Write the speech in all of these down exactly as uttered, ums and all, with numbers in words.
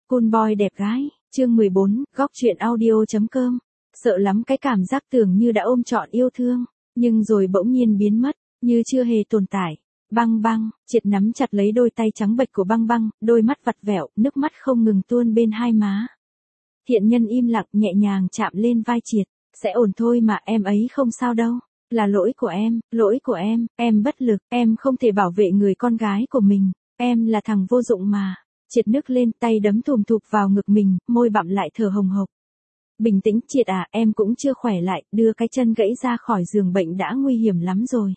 Cool boy đẹp gái, chương mười bốn, góc truyện audio.com. Sợ lắm cái cảm giác tưởng như đã ôm trọn yêu thương, nhưng rồi bỗng nhiên biến mất, như chưa hề tồn tại. Băng băng, Triệt nắm chặt lấy đôi tay trắng bệch của băng băng, đôi mắt vặt vẹo, nước mắt không ngừng tuôn bên hai má. Thiện nhân im lặng nhẹ nhàng chạm lên vai Triệt, sẽ ổn thôi mà, em ấy không sao đâu. Là lỗi của em, lỗi của em, em bất lực, em không thể bảo vệ người con gái của mình, em là thằng vô dụng mà. Triệt nức lên, tay đấm thùm thụp vào ngực mình, môi bặm lại thở hồng hộc. Bình tĩnh Triệt à, em cũng chưa khỏe lại, đưa cái chân gãy ra khỏi giường bệnh đã nguy hiểm lắm rồi.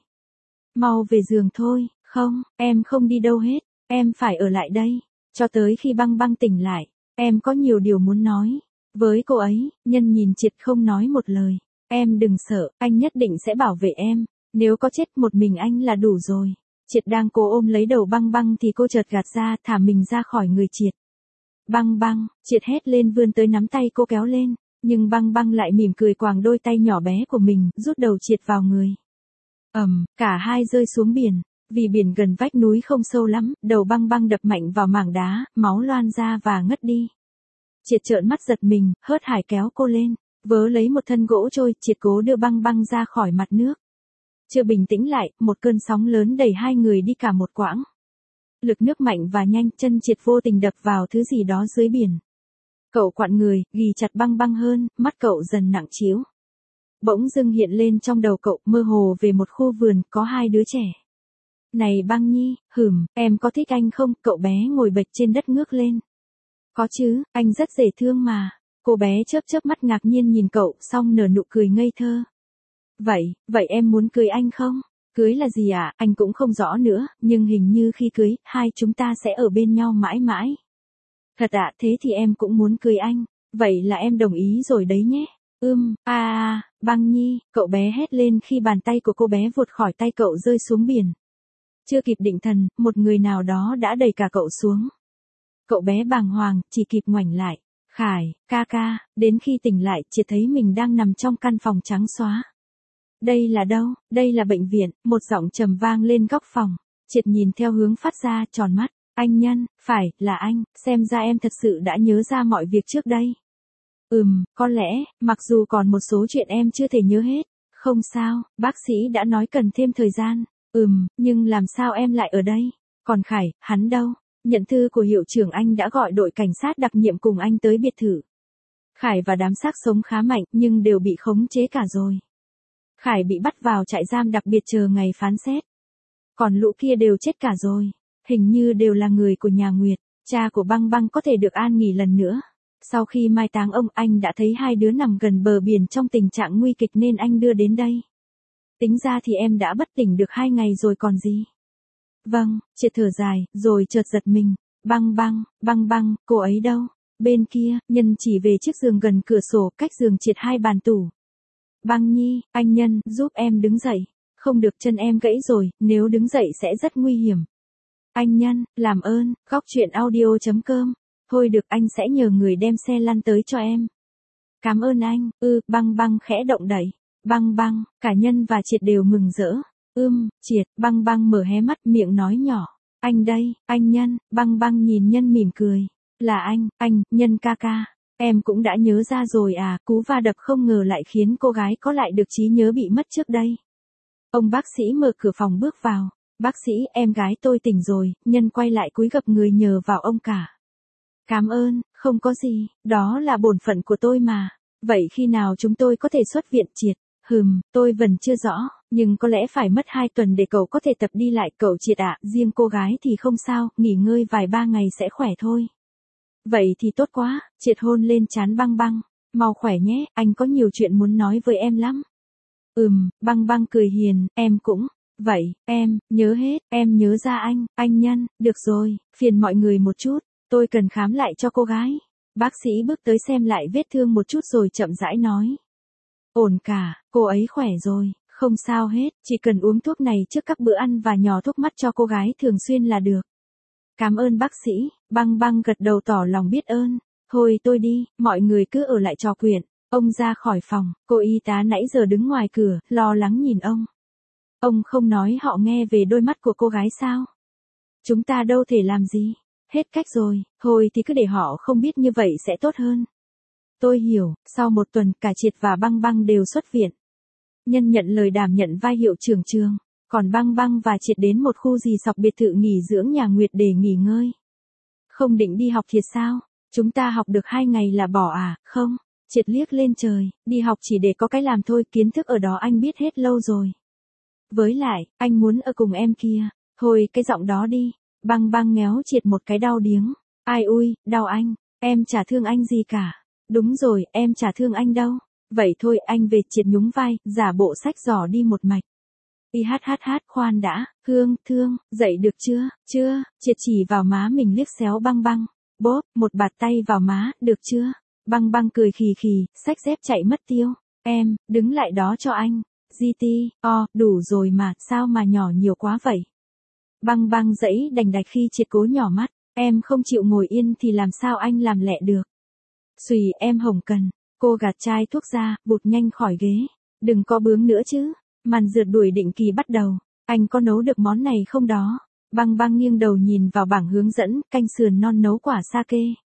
Mau về giường thôi, không, em không đi đâu hết, em phải ở lại đây, cho tới khi băng băng tỉnh lại, em có nhiều điều muốn nói. Với cô ấy, nhân nhìn Triệt không nói một lời, em đừng sợ, anh nhất định sẽ bảo vệ em, nếu có chết một mình anh là đủ rồi. Triệt đang cố ôm lấy đầu băng băng thì cô chợt gạt ra, thả mình ra khỏi người Triệt. Băng băng, Triệt hét lên vươn tới nắm tay cô kéo lên, nhưng băng băng lại mỉm cười quàng đôi tay nhỏ bé của mình, rút đầu Triệt vào người. Ầm, um, cả hai rơi xuống biển, vì biển gần vách núi không sâu lắm, đầu băng băng đập mạnh vào mảng đá, máu loan ra và ngất đi. Triệt trợn mắt giật mình, hớt hải kéo cô lên, vớ lấy một thân gỗ trôi, Triệt cố đưa băng băng ra khỏi mặt nước. Chưa bình tĩnh lại, một cơn sóng lớn đẩy hai người đi cả một quãng. Lực nước mạnh và nhanh, chân Triệt vô tình đập vào thứ gì đó dưới biển. Cậu quặn người, ghì chặt băng băng hơn, mắt cậu dần nặng trĩu. Bỗng dưng hiện lên trong đầu cậu, mơ hồ về một khu vườn, có hai đứa trẻ. Này băng nhi, hửm, em có thích anh không? Cậu bé ngồi bệt trên đất ngước lên. Có chứ, anh rất dễ thương mà. Cô bé chớp chớp mắt ngạc nhiên nhìn cậu, xong nở nụ cười ngây thơ. Vậy, vậy em muốn cưới anh không? Cưới là gì ạ? À? Anh cũng không rõ nữa, nhưng hình như khi cưới, hai chúng ta sẽ ở bên nhau mãi mãi. Thật ạ, à, thế thì em cũng muốn cưới anh. Vậy là em đồng ý rồi đấy nhé. Ưm, a a, băng nhi, cậu bé hét lên khi bàn tay của cô bé vụt khỏi tay cậu rơi xuống biển. Chưa kịp định thần, một người nào đó đã đẩy cả cậu xuống. Cậu bé bàng hoàng, chỉ kịp ngoảnh lại. Khải, ca ca, đến khi tỉnh lại, Triệt thấy mình đang nằm trong căn phòng trắng xóa. Đây là đâu? Đây là bệnh viện, một giọng trầm vang lên góc phòng. Triệt nhìn theo hướng phát ra, tròn mắt. Anh Nhân, phải, là anh, xem ra em thật sự đã nhớ ra mọi việc trước đây. Ừm, có lẽ, mặc dù còn một số chuyện em chưa thể nhớ hết. Không sao, bác sĩ đã nói cần thêm thời gian. Ừm, nhưng làm sao em lại ở đây? Còn Khải, hắn đâu? Nhận thư của hiệu trưởng anh đã gọi đội cảnh sát đặc nhiệm cùng anh tới biệt thự. Khải và đám xác sống khá mạnh nhưng đều bị khống chế cả rồi. Khải bị bắt vào trại giam đặc biệt chờ ngày phán xét. Còn lũ kia đều chết cả rồi. Hình như đều là người của nhà Nguyệt. Cha của băng băng có thể được an nghỉ lần nữa. Sau khi mai táng ông, anh đã thấy hai đứa nằm gần bờ biển trong tình trạng nguy kịch nên anh đưa đến đây. Tính ra thì em đã bất tỉnh được hai ngày rồi còn gì. Vâng, Triệt thở dài, rồi chợt giật mình. Băng băng, băng băng, cô ấy đâu? Bên kia, Nhân chỉ về chiếc giường gần cửa sổ, cách giường Triệt hai bàn tủ. Băng nhi, anh Nhân, giúp em đứng dậy. Không được, chân em gãy rồi, nếu đứng dậy sẽ rất nguy hiểm. Anh Nhân, làm ơn, góc truyện audio.com. Thôi được, anh sẽ nhờ người đem xe lăn tới cho em. Cảm ơn anh. Ư, băng băng khẽ động đẩy. Băng băng, cả Nhân và Triệt đều mừng rỡ. Ưm, Triệt, băng băng mở hé mắt, miệng nói nhỏ. Anh đây, anh Nhân. Băng băng nhìn Nhân mỉm cười. Là anh, anh, Nhân ca ca. Em cũng đã nhớ ra rồi à, cú va đập không ngờ lại khiến cô gái có lại được trí nhớ bị mất trước đây. Ông bác sĩ mở cửa phòng bước vào. Bác sĩ, em gái tôi tỉnh rồi. Nhân quay lại cúi gập người nhờ vào ông cả. Cảm ơn, không có gì, đó là bổn phận của tôi mà. Vậy khi nào chúng tôi có thể xuất viện? Triệt? Hừm, tôi vẫn chưa rõ, nhưng có lẽ phải mất hai tuần để cậu có thể tập đi lại. Cậu Triệt ạ, riêng cô gái thì không sao, nghỉ ngơi vài ba ngày sẽ khỏe thôi. Vậy thì tốt quá. Triệt hôn lên trán băng băng. Mau khỏe nhé, anh có nhiều chuyện muốn nói với em lắm. Ừm, băng băng cười hiền, em cũng. Vậy, em, nhớ hết, em nhớ ra anh, anh Nhân, được rồi, phiền mọi người một chút. Tôi cần khám lại cho cô gái. Bác sĩ bước tới xem lại vết thương một chút rồi chậm rãi nói. Ổn cả, cô ấy khỏe rồi, không sao hết, chỉ cần uống thuốc này trước các bữa ăn và nhỏ thuốc mắt cho cô gái thường xuyên là được. Cảm ơn bác sĩ, băng băng gật đầu tỏ lòng biết ơn. Thôi tôi đi, mọi người cứ ở lại trò chuyện. Ông ra khỏi phòng, cô y tá nãy giờ đứng ngoài cửa, lo lắng nhìn ông. Ông không nói họ nghe về đôi mắt của cô gái sao? Chúng ta đâu thể làm gì. Hết cách rồi, thôi thì cứ để họ không biết như vậy sẽ tốt hơn. Tôi hiểu, sau một tuần cả Triệt và Băng Băng đều xuất viện. Nhân nhận lời đảm nhận vai hiệu trưởng trường, còn Băng Băng và Triệt đến một khu rì sọc biệt thự nghỉ dưỡng nhà Nguyệt để nghỉ ngơi. Không định đi học thiệt sao? Chúng ta học được hai ngày là bỏ à? Không. Triệt liếc lên trời, đi học chỉ để có cái làm thôi, kiến thức ở đó anh biết hết lâu rồi. Với lại, anh muốn ở cùng em kia. Thôi cái giọng đó đi. Băng Băng ngéo Triệt một cái đau điếng. Ai ui, đau anh, em chả thương anh gì cả. Đúng rồi, em chả thương anh đâu. Vậy thôi anh về. Triệt nhún vai, giả bộ sách giỏ đi một mạch. Y hát hát hát, khoan đã, Hương, Thương, dậy được chưa, chưa, Triệt chỉ vào má mình liếc xéo Băng Băng. Bốp, một bạt tay vào má, được chưa? Băng Băng cười khì khì, xách dép chạy mất tiêu. Em, đứng lại đó cho anh. giê tê, o, đủ rồi mà, sao mà nhỏ nhiều quá vậy? Băng Băng dãy đành đạch khi Triệt cố nhỏ mắt. Em không chịu ngồi yên thì làm sao anh làm lẹ được? Xùy, em Hồng Cần. Cô gạt chai thuốc ra, bụt nhanh khỏi ghế. Đừng có bướng nữa chứ. Màn rượt đuổi định kỳ bắt đầu. Anh có nấu được món này không đó? Băng Băng nghiêng đầu nhìn vào bảng hướng dẫn, canh sườn non nấu quả sake.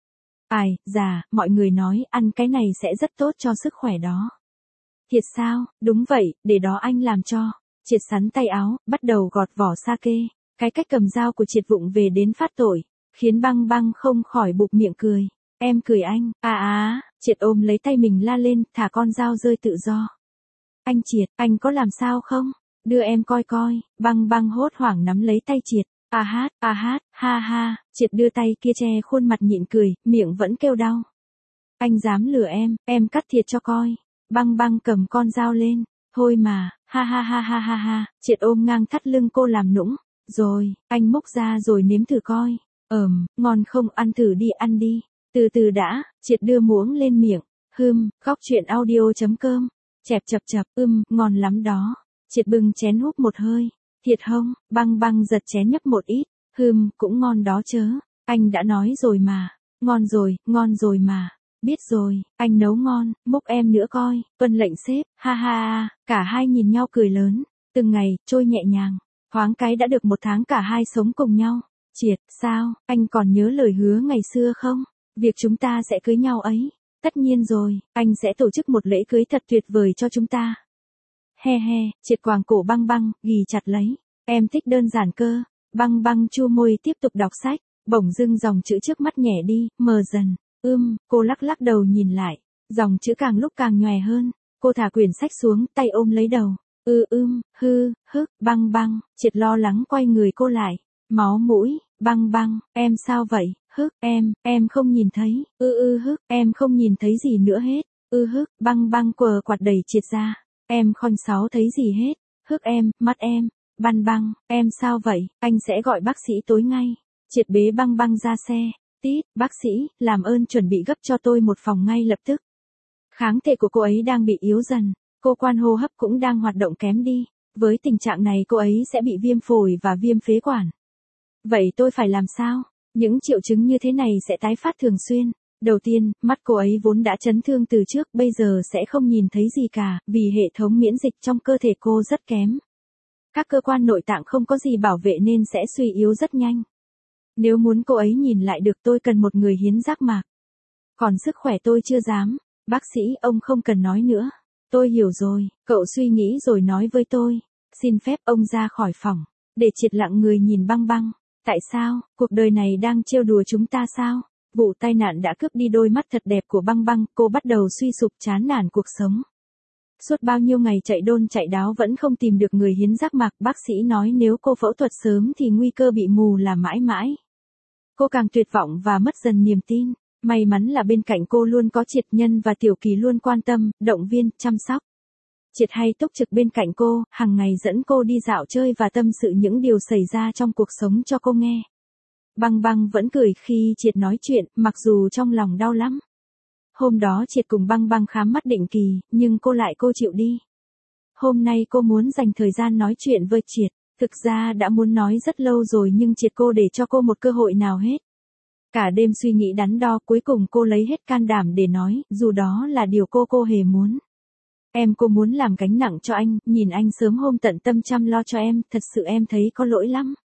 Ai, già, mọi người nói ăn cái này sẽ rất tốt cho sức khỏe đó. Thiệt sao? Đúng vậy, để đó anh làm cho. Triệt sắn tay áo, bắt đầu gọt vỏ sake. Cái cách cầm dao của Triệt vụng về đến phát tội, khiến Băng Băng không khỏi bụp miệng cười. Em cười anh, à à, Triệt ôm lấy tay mình la lên, thả con dao rơi tự do. Anh Triệt, anh có làm sao không? Đưa em coi coi. Băng Băng hốt hoảng nắm lấy tay Triệt. A hát, a hát, ha ha, Triệt đưa tay kia che khuôn mặt nhịn cười, miệng vẫn kêu đau. Anh dám lừa em, em cắt thiệt cho coi. Băng Băng cầm con dao lên. Thôi mà, ha ha ha ha ha ha, Triệt ôm ngang thắt lưng cô làm nũng. Rồi, anh múc ra rồi nếm thử coi. Ờm, ngon không, ăn thử đi, ăn đi. Từ từ đã, Triệt đưa muỗng lên miệng. Hừm, góc truyện audio chấm com. Chẹp chập chập, ưm, ngon lắm đó. Triệt bưng chén húp một hơi. Thiệt không? Băng Băng giật chén nhấp một ít. Hừm, cũng ngon đó chớ. Anh đã nói rồi mà. Ngon rồi, ngon rồi mà. Biết rồi, anh nấu ngon, múc em nữa coi. Tuân lệnh sếp, ha ha ha. Cả hai nhìn nhau cười lớn. Từng ngày, trôi nhẹ nhàng. Thoáng cái đã được một tháng cả hai sống cùng nhau. Triệt, sao, anh còn nhớ lời hứa ngày xưa không? Việc chúng ta sẽ cưới nhau ấy. Tất nhiên rồi, anh sẽ tổ chức một lễ cưới thật tuyệt vời cho chúng ta. He he, Triệt quàng cổ Băng Băng, ghì chặt lấy. Em thích đơn giản cơ. Băng Băng chu môi tiếp tục đọc sách. Bỗng dưng dòng chữ trước mắt nhẹ đi, mờ dần. Ưm, cô lắc lắc đầu nhìn lại. Dòng chữ càng lúc càng nhòe hơn. Cô thả quyển sách xuống, tay ôm lấy đầu. Ư ưm, hư, hức, Băng Băng. Triệt lo lắng quay người cô lại. Máu mũi, Băng Băng, em sao vậy? Hức, em, em không nhìn thấy. Ư ư hức, em không nhìn thấy gì nữa hết. Ư hức, Băng Băng quờ quạt đẩy Triệt ra. Em không sáu thấy gì hết. Hức em, mắt em. Băng Băng, em sao vậy? Anh sẽ gọi bác sĩ tối ngay. Triệt bế Băng Băng ra xe. Tít, bác sĩ, làm ơn chuẩn bị gấp cho tôi một phòng ngay lập tức. Kháng thể của cô ấy đang bị yếu dần. Cô quan hô hấp cũng đang hoạt động kém đi. Với tình trạng này cô ấy sẽ bị viêm phổi và viêm phế quản. Vậy tôi phải làm sao? Những triệu chứng như thế này sẽ tái phát thường xuyên. Đầu tiên, mắt cô ấy vốn đã chấn thương từ trước, bây giờ sẽ không nhìn thấy gì cả, vì hệ thống miễn dịch trong cơ thể cô rất kém. Các cơ quan nội tạng không có gì bảo vệ nên sẽ suy yếu rất nhanh. Nếu muốn cô ấy nhìn lại được tôi cần một người hiến giác mạc. Còn sức khỏe tôi chưa dám. Bác sĩ, ông không cần nói nữa. Tôi hiểu rồi, cậu suy nghĩ rồi nói với tôi. Xin phép ông ra khỏi phòng. Để Triệt lặng người nhìn Băng Băng. Tại sao, cuộc đời này đang trêu đùa chúng ta sao? Vụ tai nạn đã cướp đi đôi mắt thật đẹp của Băng Băng, cô bắt đầu suy sụp chán nản cuộc sống. Suốt bao nhiêu ngày chạy đôn chạy đáo vẫn không tìm được người hiến giác mạc, bác sĩ nói nếu cô phẫu thuật sớm thì nguy cơ bị mù là mãi mãi. Cô càng tuyệt vọng và mất dần niềm tin. May mắn là bên cạnh cô luôn có Triệt Nhân và Tiểu Kỳ luôn quan tâm, động viên, chăm sóc. Triệt hay túc trực bên cạnh cô, hàng ngày dẫn cô đi dạo chơi và tâm sự những điều xảy ra trong cuộc sống cho cô nghe. Băng Băng vẫn cười khi Triệt nói chuyện, mặc dù trong lòng đau lắm. Hôm đó Triệt cùng Băng Băng khám mắt định kỳ, nhưng cô lại cô chịu đi. Hôm nay cô muốn dành thời gian nói chuyện với Triệt. Thực ra đã muốn nói rất lâu rồi nhưng Triệt cô để cho cô một cơ hội nào hết. Cả đêm suy nghĩ đắn đo, cuối cùng cô lấy hết can đảm để nói, dù đó là điều cô cô hề muốn. Em cô muốn làm gánh nặng cho anh, nhìn anh sớm hôm tận tâm chăm lo cho em, thật sự em thấy có lỗi lắm.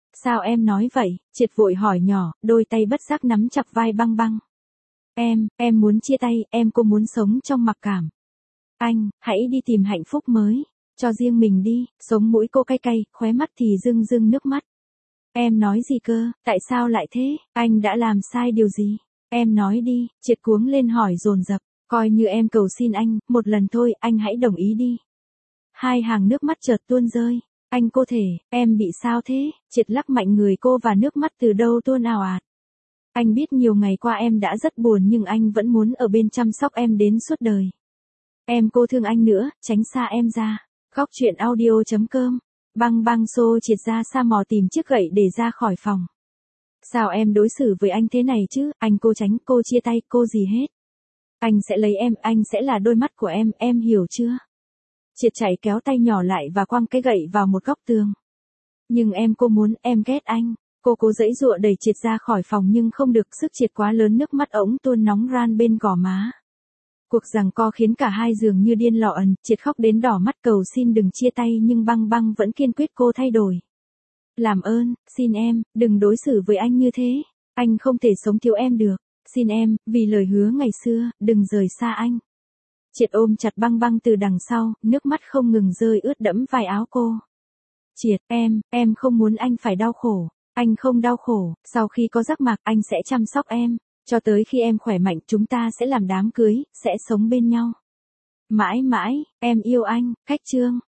Sao em nói vậy? Triệt vội hỏi nhỏ, đôi tay bất giác nắm chặt vai băng băng. Em, em muốn chia tay, em cô muốn sống trong mặc cảm. Anh, hãy đi tìm hạnh phúc mới. Cho riêng mình đi, sống mũi cô cay cay, khóe mắt thì rưng rưng nước mắt. Em nói gì cơ, tại sao lại thế, anh đã làm sai điều gì? Em nói đi, Triệt cuống lên hỏi dồn dập, coi như em cầu xin anh, một lần thôi, anh hãy đồng ý đi. Hai hàng nước mắt chợt tuôn rơi. Anh cô thể, em bị sao thế? Triệt lắc mạnh người cô và nước mắt từ đâu tuôn ào ạt. Anh biết nhiều ngày qua em đã rất buồn nhưng anh vẫn muốn ở bên chăm sóc em đến suốt đời. Em cô thương anh nữa, tránh xa em ra. Góc truyện audio chấm com. Băng băng xô Triệt ra xa mò tìm chiếc gậy để ra khỏi phòng. Sao em đối xử với anh thế này chứ, anh cô tránh, cô chia tay, cô gì hết. Anh sẽ lấy em, anh sẽ là đôi mắt của em, em hiểu chưa? Triệt chạy kéo tay nhỏ lại và quăng cái gậy vào một góc tường. Nhưng em cô muốn, em ghét anh. Cô cố giãy giụa đẩy Triệt ra khỏi phòng nhưng không được, sức Triệt quá lớn, nước mắt ống tuôn nóng ran bên gò má. Cuộc giằng co khiến cả hai dường như điên lọ ẩn, Triệt khóc đến đỏ mắt cầu xin đừng chia tay nhưng băng băng vẫn kiên quyết cô thay đổi. Làm ơn, xin em, đừng đối xử với anh như thế. Anh không thể sống thiếu em được. Xin em, vì lời hứa ngày xưa, đừng rời xa anh. Triệt ôm chặt băng băng từ đằng sau, nước mắt không ngừng rơi ướt đẫm vai áo cô. Triệt, em, em không muốn anh phải đau khổ. Anh không đau khổ, sau khi có giác mạc anh sẽ chăm sóc em. Cho tới khi em khỏe mạnh chúng ta sẽ làm đám cưới, sẽ sống bên nhau. Mãi mãi, em yêu anh, Cách Chương.